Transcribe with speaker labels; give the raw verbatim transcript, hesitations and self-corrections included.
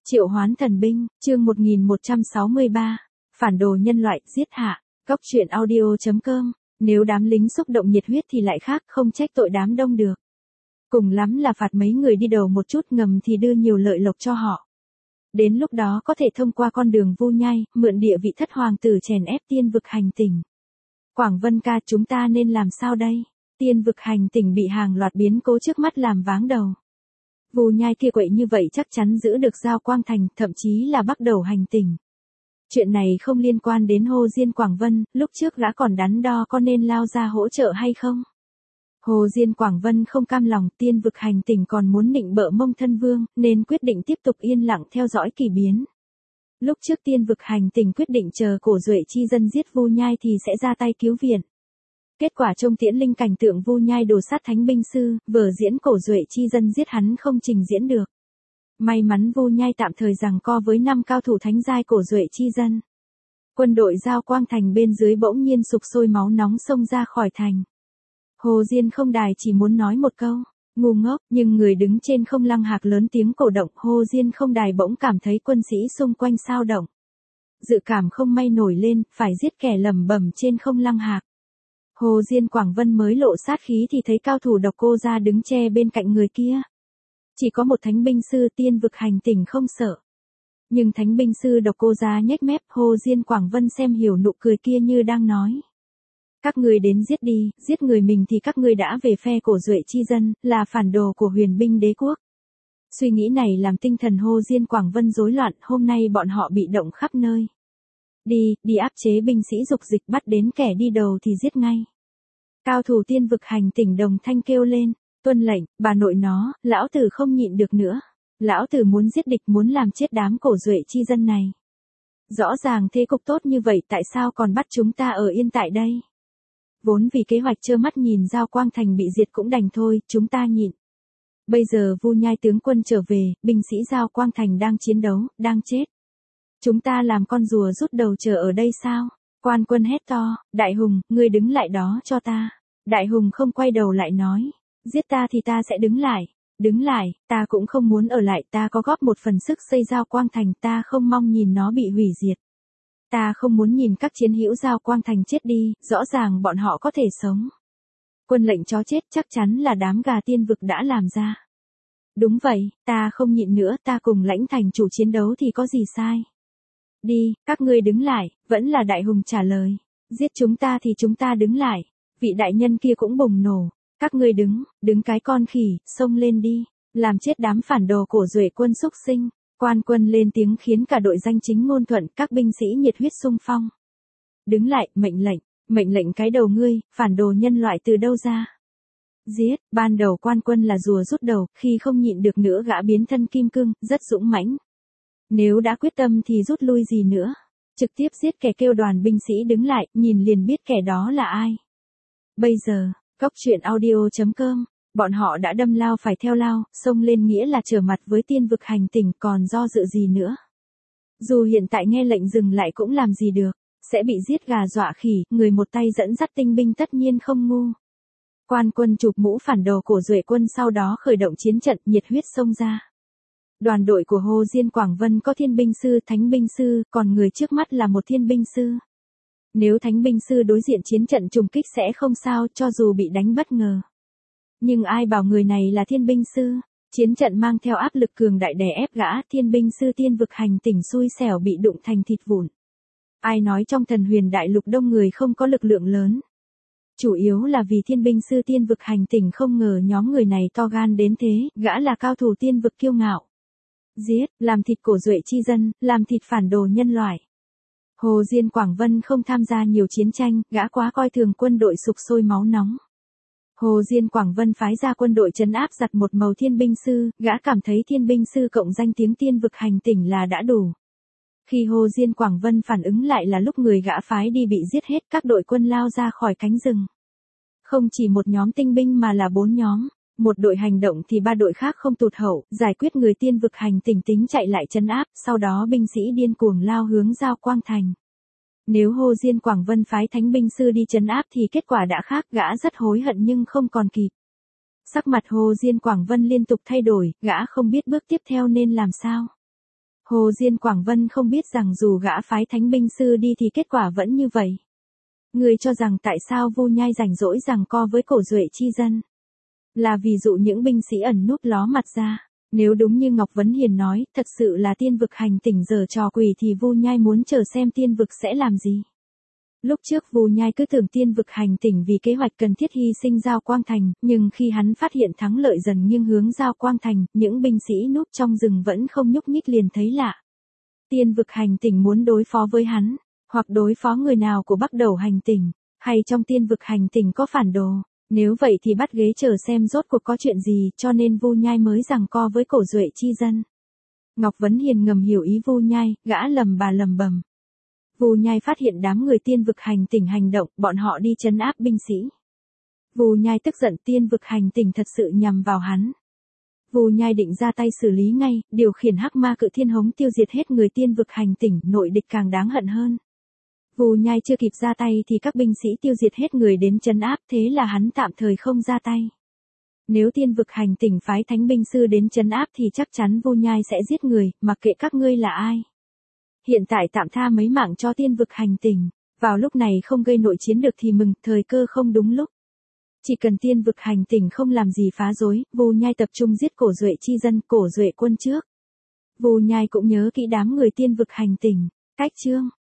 Speaker 1: Triệu hoán thần binh, chương một nghìn một trăm sáu mươi ba, phản đồ nhân loại, giết hạ, góc truyện audio chấm com, nếu đám lính xúc động nhiệt huyết thì lại khác, không trách tội đám đông được. Cùng lắm là phạt mấy người đi đầu một chút, ngầm thì đưa nhiều lợi lộc cho họ. Đến lúc đó có thể thông qua con đường Vu Nhai, mượn địa vị thất hoàng tử chèn ép tiên vực hành tỉnh. Quảng Vân ca, chúng ta nên làm sao đây? Tiên vực hành tỉnh bị hàng loạt biến cố trước mắt làm váng đầu. Vu Nhai kia quậy như vậy chắc chắn giữ được Giao Quang Thành, thậm chí là bắt đầu hành tỉnh. Chuyện này không liên quan đến Hồ Diên Quảng Vân, lúc trước gã còn đắn đo có nên lao ra hỗ trợ hay không. Hồ Diên Quảng Vân không cam lòng, tiên vực hành tỉnh còn muốn nịnh bợ Mông Thân Vương, nên quyết định tiếp tục yên lặng theo dõi kỳ biến. Lúc trước tiên vực hành tỉnh quyết định chờ Cổ Duệ chi dân giết Vu Nhai thì sẽ ra tay cứu viện. Kết quả trông tiễn linh cảnh tượng Vu Nhai đồ sát thánh binh sư, vở diễn Cổ Duệ chi dân giết hắn không trình diễn được. May mắn Vu Nhai tạm thời giằng co với năm cao thủ thánh giai Cổ Duệ chi dân. Quân đội Giao Quang Thành bên dưới bỗng nhiên sục sôi máu nóng xông ra khỏi thành. Hồ Diên không đài chỉ muốn nói một câu, ngu ngốc, nhưng người đứng trên không lăng hạc lớn tiếng cổ động. Hồ Diên không đài bỗng cảm thấy quân sĩ xung quanh sao động. Dự cảm không may nổi lên, phải giết kẻ lẩm bẩm trên không lăng hạc. Hồ Diên Quảng Vân mới lộ sát khí thì thấy cao thủ Độc Cô Gia đứng che bên cạnh người kia. Chỉ có một thánh binh sư, tiên vực hành tỉnh không sợ. Nhưng thánh binh sư Độc Cô Gia nhếch mép, Hồ Diên Quảng Vân xem hiểu nụ cười kia như đang nói. Các ngươi đến giết đi, giết người mình thì các ngươi đã về phe Cổ Duệ chi dân, là phản đồ của Huyền Binh Đế quốc. Suy nghĩ này làm tinh thần Hồ Diên Quảng Vân rối loạn, hôm nay bọn họ bị động khắp nơi. Đi, đi áp chế binh sĩ dục dịch, bắt đến kẻ đi đầu thì giết ngay. Cao thủ tiên vực hành tỉnh đồng thanh kêu lên, tuân lệnh, bà nội nó, lão tử không nhịn được nữa. Lão tử muốn giết địch, muốn làm chết đám Cổ Duệ chi dân này. Rõ ràng thế cục tốt như vậy, tại sao còn bắt chúng ta ở yên tại đây? Vốn vì kế hoạch trơ mắt nhìn Giao Quang Thành bị diệt cũng đành thôi, chúng ta nhịn. Bây giờ Vu Nhai tướng quân trở về, binh sĩ Giao Quang Thành đang chiến đấu, đang chết. Chúng ta làm con rùa rút đầu chờ ở đây sao? Quan quân hét to, Đại Hùng, ngươi đứng lại đó cho ta. Đại Hùng không quay đầu lại nói, giết ta thì ta sẽ đứng lại. Đứng lại, ta cũng không muốn ở lại, ta có góp một phần sức xây Giao Quang Thành, ta không mong nhìn nó bị hủy diệt. Ta không muốn nhìn các chiến hữu Giao Quang Thành chết đi, rõ ràng bọn họ có thể sống. Quân lệnh chó chết chắc chắn là đám gà tiên vực đã làm ra. Đúng vậy, ta không nhịn nữa, ta cùng lãnh thành chủ chiến đấu thì có gì sai. Đi, các ngươi đứng lại, vẫn là Đại Hùng trả lời. Giết chúng ta thì chúng ta đứng lại. Vị đại nhân kia cũng bùng nổ. Các ngươi đứng, đứng cái con khỉ, xông lên đi. Làm chết đám phản đồ Cổ Duệ quân xúc sinh. Quan quân lên tiếng khiến cả đội danh chính ngôn thuận, các binh sĩ nhiệt huyết xung phong. Đứng lại, mệnh lệnh, mệnh lệnh cái đầu ngươi, phản đồ nhân loại từ đâu ra? Giết, ban đầu quan quân là rùa rút đầu, khi không nhịn được nữa gã biến thân kim cương, rất dũng mãnh. Nếu đã quyết tâm thì rút lui gì nữa. Trực tiếp giết kẻ kêu đoàn binh sĩ đứng lại, nhìn liền biết kẻ đó là ai. Bây giờ, góc truyện audio chấm com, bọn họ đã đâm lao phải theo lao, xông lên nghĩa là trở mặt với tiên vực hành tỉnh, còn do dự gì nữa. Dù hiện tại nghe lệnh dừng lại cũng làm gì được, sẽ bị giết gà dọa khỉ, người một tay dẫn dắt tinh binh tất nhiên không ngu. Quan quân chụp mũ phản đồ Cổ Duệ quân sau đó khởi động chiến trận, nhiệt huyết xông ra. Đoàn đội của Hồ Diên Quảng Vân có thiên binh sư, thánh binh sư, còn người trước mắt là một thiên binh sư. Nếu thánh binh sư đối diện chiến trận trùng kích sẽ không sao, cho dù bị đánh bất ngờ. Nhưng ai bảo người này là thiên binh sư, chiến trận mang theo áp lực cường đại đè ép gã, thiên binh sư tiên vực hành tỉnh xui xẻo bị đụng thành thịt vụn. Ai nói trong thần huyền đại lục đông người không có lực lượng lớn. Chủ yếu là vì thiên binh sư tiên vực hành tỉnh không ngờ nhóm người này to gan đến thế, gã là cao thủ tiên vực kiêu ngạo. Giết, làm thịt Cổ Duệ chi dân, làm thịt phản đồ nhân loại. Hồ Diên Quảng Vân không tham gia nhiều chiến tranh, gã quá coi thường quân đội sục sôi máu nóng. Hồ Diên Quảng Vân phái ra quân đội trấn áp giặt một màu thiên binh sư, gã cảm thấy thiên binh sư cộng danh tiếng tiên vực hành tỉnh là đã đủ. Khi Hồ Diên Quảng Vân phản ứng lại là lúc người gã phái đi bị giết hết, các đội quân lao ra khỏi cánh rừng. Không chỉ một nhóm tinh binh mà là bốn nhóm. Một đội hành động thì ba đội khác không tụt hậu, giải quyết người tiên vực hành tỉnh tính chạy lại trấn áp, sau đó binh sĩ điên cuồng lao hướng Giao Quang Thành. Nếu Hồ Diên Quảng Vân phái thánh binh sư đi trấn áp thì kết quả đã khác, gã rất hối hận nhưng không còn kịp. Sắc mặt Hồ Diên Quảng Vân liên tục thay đổi, gã không biết bước tiếp theo nên làm sao. Hồ Diên Quảng Vân không biết rằng dù gã phái thánh binh sư đi thì kết quả vẫn như vậy. Người cho rằng tại sao Vu Nhai rảnh rỗi giằng co với Cổ Duệ chi dân? Là vì dụ những binh sĩ ẩn núp ló mặt ra. Nếu đúng như Ngọc Vấn Hiền nói, thật sự là tiên vực hành tỉnh giở trò quỷ thì Vu Nhai muốn chờ xem tiên vực sẽ làm gì. Lúc trước Vu Nhai cứ tưởng tiên vực hành tỉnh vì kế hoạch cần thiết hy sinh Giao Quang Thành, nhưng khi hắn phát hiện thắng lợi dần nghiêng hướng Giao Quang Thành, những binh sĩ núp trong rừng vẫn không nhúc nhích liền thấy lạ. Tiên vực hành tỉnh muốn đối phó với hắn, hoặc đối phó người nào của Bắc Đầu hành tỉnh, hay trong tiên vực hành tỉnh có phản đồ. Nếu vậy thì bắt ghế chờ xem rốt cuộc có chuyện gì, cho nên Vu Nhai mới giằng co với Cổ Duệ chi dân. Ngọc Vấn Hiền ngầm hiểu ý Vu Nhai, gã lầm bà lầm bầm. Vu Nhai phát hiện đám người tiên vực hành tỉnh hành động, bọn họ đi trấn áp binh sĩ. Vu Nhai tức giận, tiên vực hành tỉnh thật sự nhằm vào hắn. Vu Nhai định ra tay xử lý ngay, điều khiển Hắc Ma Cự Thiên Hống tiêu diệt hết người tiên vực hành tỉnh, nội địch càng đáng hận hơn. Vu Nhai chưa kịp ra tay thì các binh sĩ tiêu diệt hết người đến trấn áp, thế là hắn tạm thời không ra tay. Nếu tiên vực hành tỉnh phái thánh binh sư đến trấn áp thì chắc chắn Vu Nhai sẽ giết người, mặc kệ các ngươi là ai. Hiện tại tạm tha mấy mạng cho tiên vực hành tỉnh, vào lúc này không gây nội chiến được thì mừng, thời cơ không đúng lúc. Chỉ cần tiên vực hành tỉnh không làm gì phá rối, Vu Nhai tập trung giết Cổ Duệ chi dân, Cổ Duệ quân trước. Vu Nhai cũng nhớ kỹ đám người tiên vực hành tỉnh. Cách chương